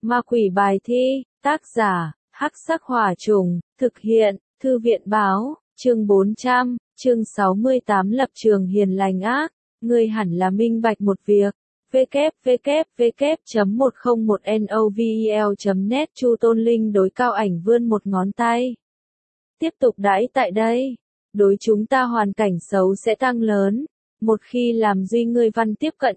Ma quỷ bài thi, tác giả, Hắc Sắc Hỏa Trùng, thực hiện, Thư viện Báo, chương 400, chương 68 lập trường hiền lành ác, ngươi hẳn là minh bạch một việc. www.101novel.net Chu Tôn Linh đối Cao Ảnh vươn một ngón tay. Tiếp tục đãi tại đây. Đối chúng ta hoàn cảnh xấu sẽ tăng lớn. Một khi làm Duy ngươi văn tiếp cận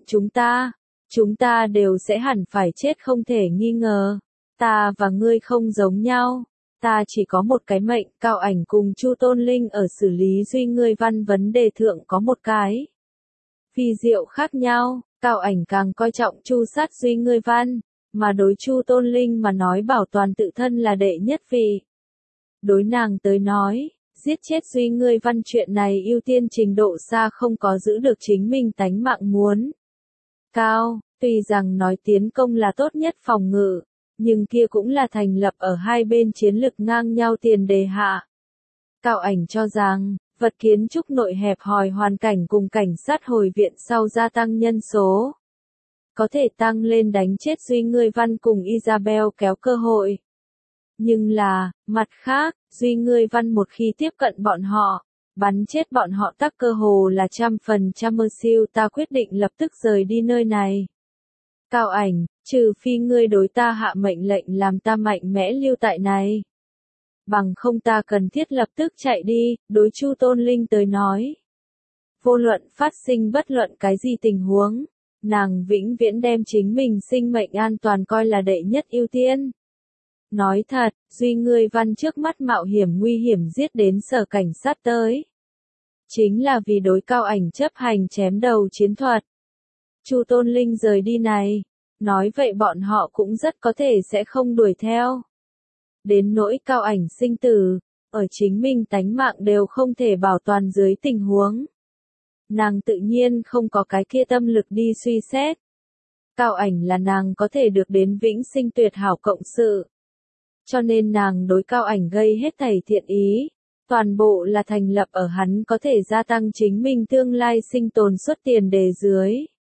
chúng ta đều sẽ hẳn phải chết không thể nghi ngờ. Ta và ngươi không giống nhau. Ta chỉ có một cái mệnh. Cao Ảnh cùng Chu Tôn Linh ở xử lý Duy ngươi văn vấn đề thượng có một cái phi diệu khác nhau. Cao Ảnh càng coi trọng chu sát Duy ngươi văn, mà đối Chu Tôn Linh mà nói bảo toàn tự thân là đệ nhất vị. Đối nàng tới nói, giết chết Duy ngươi văn chuyện này ưu tiên trình độ xa không có giữ được chính mình tánh mạng muốn. Cao, tuy rằng nói tiến công là tốt nhất phòng ngự, nhưng kia cũng là thành lập ở hai bên chiến lực ngang nhau tiền đề hạ. Cao Ảnh cho rằng, vật kiến trúc nội hẹp hòi hoàn cảnh cùng cảnh sát hồi viện sau gia tăng nhân số. Có thể tăng lên đánh chết Duy ngươi văn cùng Isabel kéo cơ hội. Nhưng là, mặt khác, Duy ngươi văn một khi tiếp cận bọn họ, bắn chết bọn họ tắc cơ hồ là 100% mơ siêu ta quyết định lập tức rời đi nơi này. Cao Ảnh, trừ phi ngươi đối ta hạ mệnh lệnh làm ta mạnh mẽ lưu tại này. Bằng không ta cần thiết lập tức chạy đi, đối Chu Tôn Linh tới nói. Vô luận phát sinh bất luận cái gì tình huống, nàng vĩnh viễn đem chính mình sinh mệnh an toàn coi là đệ nhất ưu tiên. Nói thật, Duy ngươi văn trước mắt mạo hiểm nguy hiểm giết đến sở cảnh sát tới. Chính là vì đối Cao Ảnh chấp hành chém đầu chiến thuật. Chu Tôn Linh rời đi này, nói vậy bọn họ cũng rất có thể sẽ không đuổi theo. Đến nỗi Cao Ảnh sinh tử, ở chính mình tánh mạng đều không thể bảo toàn dưới tình huống. Nàng tự nhiên không có cái kia tâm lực đi suy xét. Cao Ảnh là nàng có thể được đến vĩnh sinh tuyệt hảo cộng sự. Cho nên nàng đối Cao Ảnh gây hết thảy thiện ý, toàn bộ là thành lập ở hắn có thể gia tăng chính mình tương lai sinh tồn suất tiền đề dưới.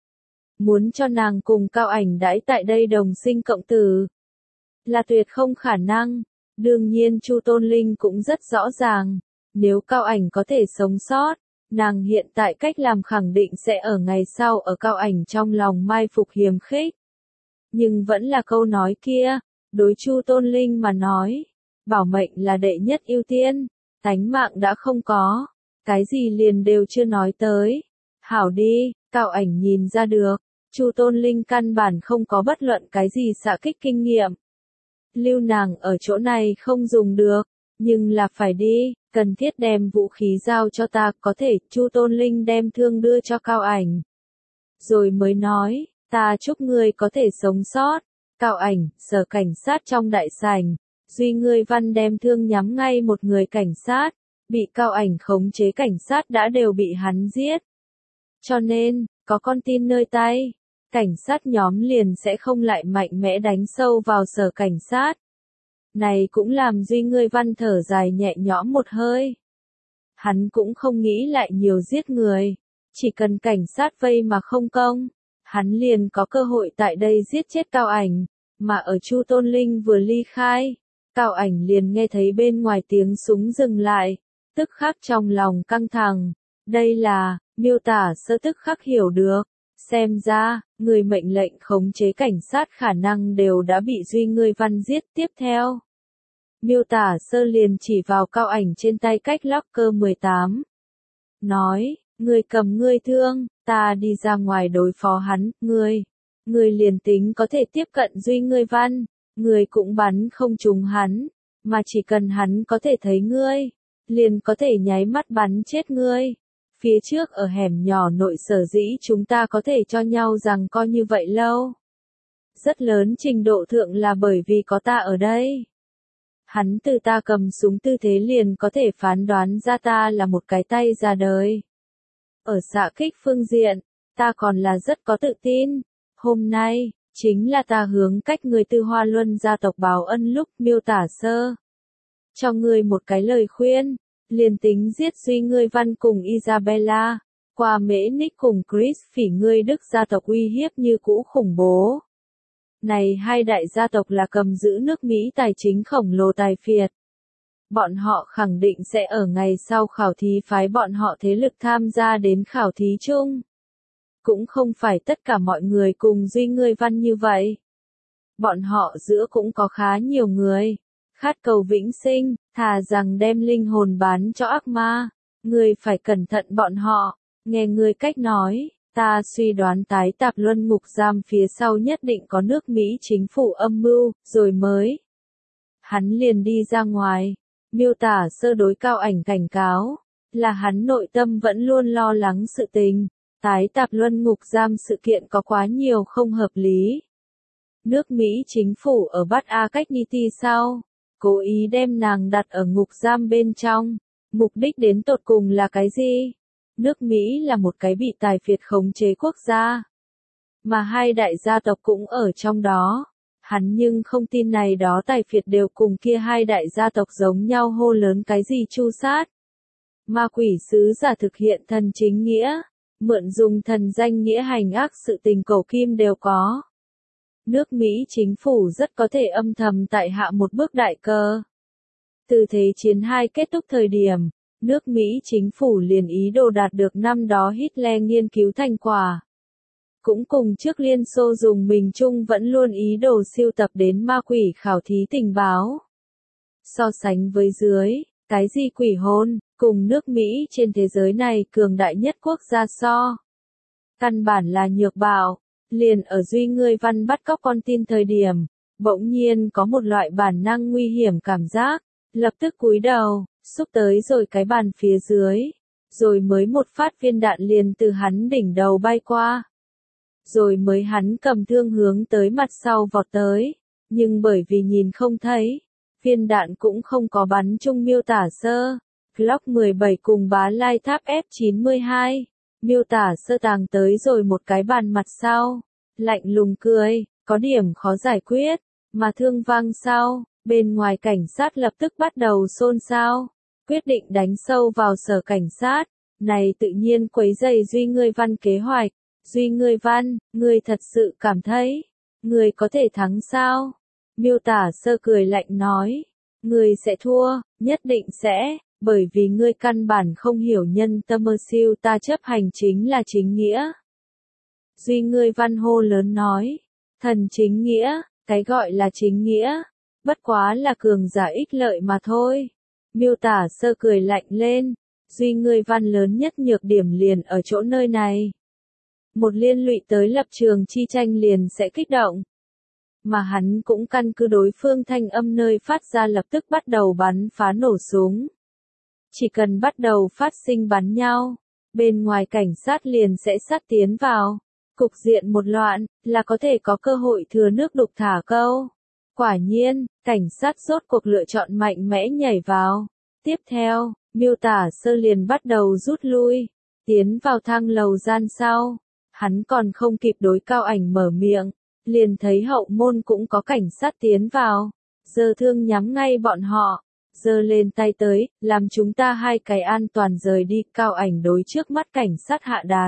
Muốn cho nàng cùng Cao Ảnh đãi tại đây đồng sinh cộng tử, là tuyệt không khả năng. Đương nhiên Chu Tôn Linh cũng rất rõ ràng, nếu Cao Ảnh có thể sống sót, nàng hiện tại cách làm khẳng định sẽ ở ngày sau ở Cao Ảnh trong lòng mai phục hiềm khích. Nhưng vẫn là câu nói kia, đối Chu Tôn Linh mà nói, bảo mệnh là đệ nhất ưu tiên, tánh mạng đã không có, cái gì liền đều chưa nói tới. Hảo đi, Cao Ảnh nhìn ra được, Chu Tôn Linh căn bản không có bất luận cái gì xạ kích kinh nghiệm. Lưu nàng ở chỗ này không dùng được, nhưng là phải đi, cần thiết đem vũ khí giao cho ta, có thể. Chu Tôn Linh đem thương đưa cho Cao Ảnh. Rồi mới nói, ta chúc ngươi có thể sống sót. Cao Ảnh, sở cảnh sát trong đại sảnh, Duy ngươi văn đem thương nhắm ngay một người cảnh sát, bị Cao Ảnh khống chế cảnh sát đã đều bị hắn giết. Cho nên, có con tin nơi tay, cảnh sát nhóm liền sẽ không lại mạnh mẽ đánh sâu vào sở cảnh sát. Này cũng làm Duy ngươi văn thở dài nhẹ nhõm một hơi. Hắn cũng không nghĩ lại nhiều giết người, chỉ cần cảnh sát vây mà không công, hắn liền có cơ hội tại đây giết chết Cao Ảnh, mà ở Chu Tôn Linh vừa ly khai, Cao Ảnh liền nghe thấy bên ngoài tiếng súng dừng lại, tức khắc trong lòng căng thẳng. Đây là, miêu tả sơ tức khắc hiểu được. Xem ra, người mệnh lệnh khống chế cảnh sát khả năng đều đã bị Duy ngươi văn giết. Tiếp theo, miêu tả sơ liền chỉ vào Cao Ảnh trên tay cách locker 18. Nói, ngươi cầm ngươi thương, ta đi ra ngoài đối phó hắn, ngươi liền tính có thể tiếp cận Duy ngươi văn, ngươi cũng bắn không trúng hắn, mà chỉ cần hắn có thể thấy ngươi, liền có thể nháy mắt bắn chết ngươi. Phía trước ở hẻm nhỏ nội sở dĩ chúng ta có thể cho nhau rằng coi như vậy lâu. Rất lớn trình độ thượng là bởi vì có ta ở đây. Hắn từ ta cầm súng tư thế liền có thể phán đoán ra ta là một cái tay ra đời. Ở xạ kích phương diện, ta còn là rất có tự tin. Hôm nay, chính là ta hướng cách người Tư Hoa Luân gia tộc báo ân lúc miêu tả sơ. Cho ngươi một cái lời khuyên. Liền tính giết Duy ngươi văn cùng Isabella, qua Mễ Nick cùng Chris phỉ ngươi Đức gia tộc uy hiếp như cũ khủng bố. Này hai đại gia tộc là cầm giữ nước Mỹ tài chính khổng lồ tài phiệt. Bọn họ khẳng định sẽ ở ngày sau khảo thí phái bọn họ thế lực tham gia đến khảo thí chung. Cũng không phải tất cả mọi người cùng Duy Ngươi Văn như vậy. Bọn họ giữa cũng có khá nhiều người. Khát cầu vĩnh sinh, thà rằng đem linh hồn bán cho ác ma. Ngươi phải cẩn thận bọn họ. Nghe ngươi cách nói, ta suy đoán tái tạp luân ngục giam phía sau nhất định có nước Mỹ chính phủ âm mưu, rồi mới. Hắn liền đi ra ngoài, miêu tả sơ đối Cao Ảnh cảnh cáo, là hắn nội tâm vẫn luôn lo lắng sự tình, tái tạp luân ngục giam sự kiện có quá nhiều không hợp lý. Nước Mỹ chính phủ ở Bát A cách Niti sau, cố ý đem nàng đặt ở ngục giam bên trong, mục đích đến tột cùng là cái gì? Nước Mỹ là một cái bị tài phiệt khống chế quốc gia, mà hai đại gia tộc cũng ở trong đó. Hắn nhưng không tin này đó tài phiệt đều cùng kia hai đại gia tộc giống nhau hô lớn cái gì chu sát. Ma quỷ sứ giả thực hiện thần chính nghĩa, mượn dùng thần danh nghĩa hành ác sự tình cầu kim đều có. Nước Mỹ chính phủ rất có thể âm thầm tại hạ một bước đại cơ. Từ Thế chiến 2 kết thúc thời điểm, nước Mỹ chính phủ liền ý đồ đạt được năm đó Hitler nghiên cứu thành quả. Cũng cùng trước Liên Xô dùng mình chung vẫn luôn ý đồ siêu tập đến ma quỷ khảo thí tình báo. So sánh với dưới, cái gì quỷ hôn, cùng nước Mỹ trên thế giới này cường đại nhất quốc gia so. Căn bản là nhược bạo, liền ở Duy Ngươi Văn bắt cóc con tin thời điểm, bỗng nhiên có một loại bản năng nguy hiểm cảm giác, lập tức cúi đầu, xúc tới rồi cái bàn phía dưới, rồi mới một phát viên đạn liền từ hắn đỉnh đầu bay qua. Rồi mới hắn cầm thương hướng tới mặt sau vọt tới, nhưng bởi vì nhìn không thấy, viên đạn cũng không có bắn trúng miêu tả sơ. Glock 17 cùng bá lai tháp F92, miêu tả sơ tàng tới rồi một cái bàn mặt sau, lạnh lùng cười, có điểm khó giải quyết, mà thương vang sau, bên ngoài cảnh sát lập tức bắt đầu xôn xao, quyết định đánh sâu vào sở cảnh sát, này tự nhiên quấy rầy Duy Ngươi Văn kế hoạch. Duy Ngươi Văn, ngươi thật sự cảm thấy, ngươi có thể thắng sao? Miêu tả sơ cười lạnh nói, ngươi sẽ thua, nhất định sẽ, bởi vì ngươi căn bản không hiểu nhân tâm siêu ta chấp hành chính là chính nghĩa. Duy Ngươi Văn hô lớn nói, thần chính nghĩa, cái gọi là chính nghĩa, bất quá là cường giả ích lợi mà thôi. Miêu tả sơ cười lạnh lên, Duy Ngươi Văn lớn nhất nhược điểm liền ở chỗ nơi này. Một liên lụy tới lập trường chi tranh liền sẽ kích động. Mà hắn cũng căn cứ đối phương thanh âm nơi phát ra lập tức bắt đầu bắn phá nổ súng. Chỉ cần bắt đầu phát sinh bắn nhau, bên ngoài cảnh sát liền sẽ sát tiến vào. Cục diện một loạn, là có thể có cơ hội thừa nước đục thả câu. Quả nhiên, cảnh sát rốt cuộc lựa chọn mạnh mẽ nhảy vào. Tiếp theo, miêu tả sơ liền bắt đầu rút lui, tiến vào thang lầu gian sau. Hắn còn không kịp đối Cao Ảnh mở miệng, liền thấy hậu môn cũng có cảnh sát tiến vào, giơ thương nhắm ngay bọn họ, giơ lên tay tới, làm chúng ta hai cái an toàn rời đi. Cao Ảnh đối trước mắt cảnh sát hạ đạt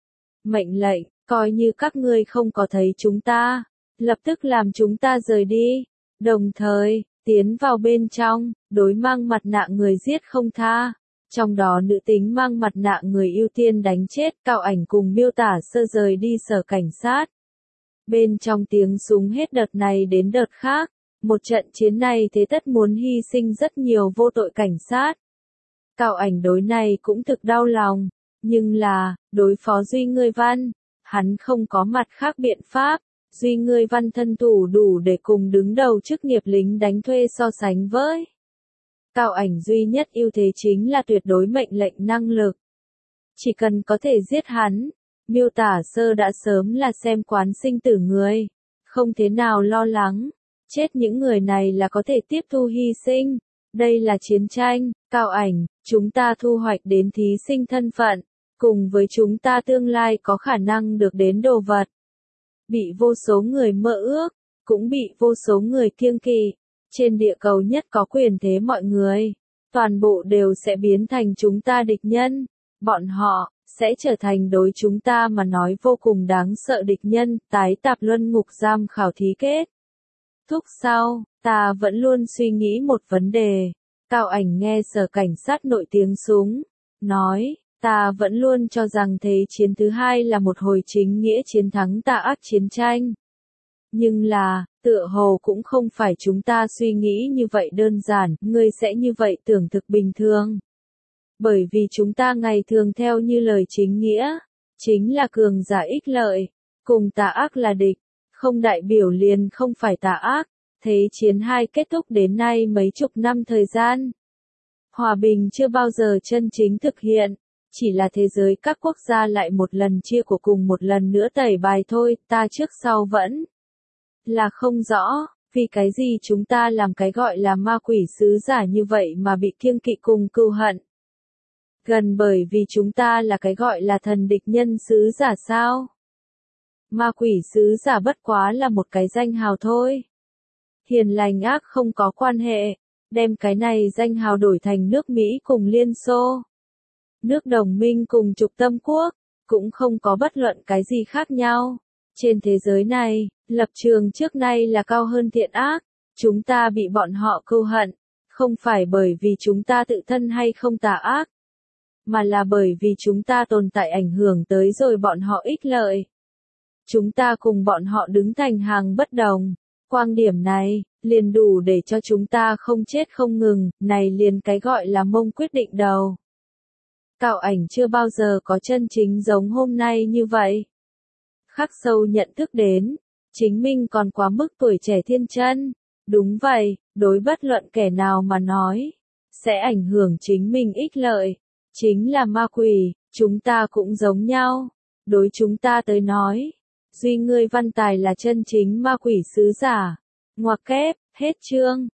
mệnh lệnh, coi như các ngươi không có thấy chúng ta, lập tức làm chúng ta rời đi, đồng thời, tiến vào bên trong, đối mang mặt nạ người giết không tha. Trong đó nữ tính mang mặt nạ người ưu tiên đánh chết. Cao Ảnh cùng miêu tả sơ rời đi sở cảnh sát. Bên trong tiếng súng hết đợt này đến đợt khác, một trận chiến này thế tất muốn hy sinh rất nhiều vô tội cảnh sát. Cao Ảnh đối này cũng thực đau lòng, nhưng là, đối phó Duy Ngươi Văn, hắn không có mặt khác biện pháp. Duy Ngươi Văn thân thủ đủ để cùng đứng đầu chức nghiệp lính đánh thuê so sánh với. Cao Ảnh duy nhất ưu thế chính là tuyệt đối mệnh lệnh năng lực. Chỉ cần có thể giết hắn, miêu tả sơ đã sớm là xem quán sinh tử người, không thế nào lo lắng, chết những người này là có thể tiếp thu hy sinh. Đây là chiến tranh, Cao Ảnh, chúng ta thu hoạch đến thí sinh thân phận, cùng với chúng ta tương lai có khả năng được đến đồ vật. Bị vô số người mơ ước, cũng bị vô số người kiêng kỵ. Trên địa cầu nhất có quyền thế mọi người, toàn bộ đều sẽ biến thành chúng ta địch nhân. Bọn họ, sẽ trở thành đối chúng ta mà nói vô cùng đáng sợ địch nhân, tái tạp luân ngục giam khảo thí kết. Thúc sau, ta vẫn luôn suy nghĩ một vấn đề. Cao Ảnh nghe Sở Cảnh sát nội tiếng súng, nói, ta vẫn luôn cho rằng Thế chiến thứ hai là một hồi chính nghĩa chiến thắng tà ác chiến tranh. Nhưng là, tựa hồ cũng không phải chúng ta suy nghĩ như vậy đơn giản, ngươi sẽ như vậy tưởng thực bình thường. Bởi vì chúng ta ngày thường theo như lời chính nghĩa, chính là cường giả ích lợi, cùng tà ác là địch, không đại biểu liền không phải tà ác. Thế chiến hai kết thúc đến nay mấy chục năm thời gian. Hòa bình chưa bao giờ chân chính thực hiện, chỉ là thế giới các quốc gia lại một lần chia của cùng một lần nữa tẩy bài thôi, ta trước sau vẫn là không rõ, vì cái gì chúng ta làm cái gọi là ma quỷ sứ giả như vậy mà bị kiêng kỵ cùng cừu hận. Gần bởi vì chúng ta là cái gọi là thần địch nhân sứ giả sao? Ma quỷ sứ giả bất quá là một cái danh hào thôi. Hiền lành ác không có quan hệ, đem cái này danh hào đổi thành nước Mỹ cùng Liên Xô. Nước đồng minh cùng trục tâm quốc, cũng không có bất luận cái gì khác nhau. Trên thế giới này, lập trường trước nay là cao hơn thiện ác, chúng ta bị bọn họ cừu hận, không phải bởi vì chúng ta tự thân hay không tà ác, mà là bởi vì chúng ta tồn tại ảnh hưởng tới rồi bọn họ ích lợi. Chúng ta cùng bọn họ đứng thành hàng bất đồng. Quan điểm này, liền đủ để cho chúng ta không chết không ngừng, này liền cái gọi là mông quyết định đầu. Cao Ảnh chưa bao giờ có chân chính giống hôm nay như vậy. Khắc sâu nhận thức đến, chính mình còn quá mức tuổi trẻ thiên chân. Đúng vậy, đối bất luận kẻ nào mà nói, sẽ ảnh hưởng chính mình ích lợi, chính là ma quỷ, chúng ta cũng giống nhau. Đối chúng ta tới nói, duy ngươi văn tài là chân chính ma quỷ sứ giả. Ngoặc kép, hết chương.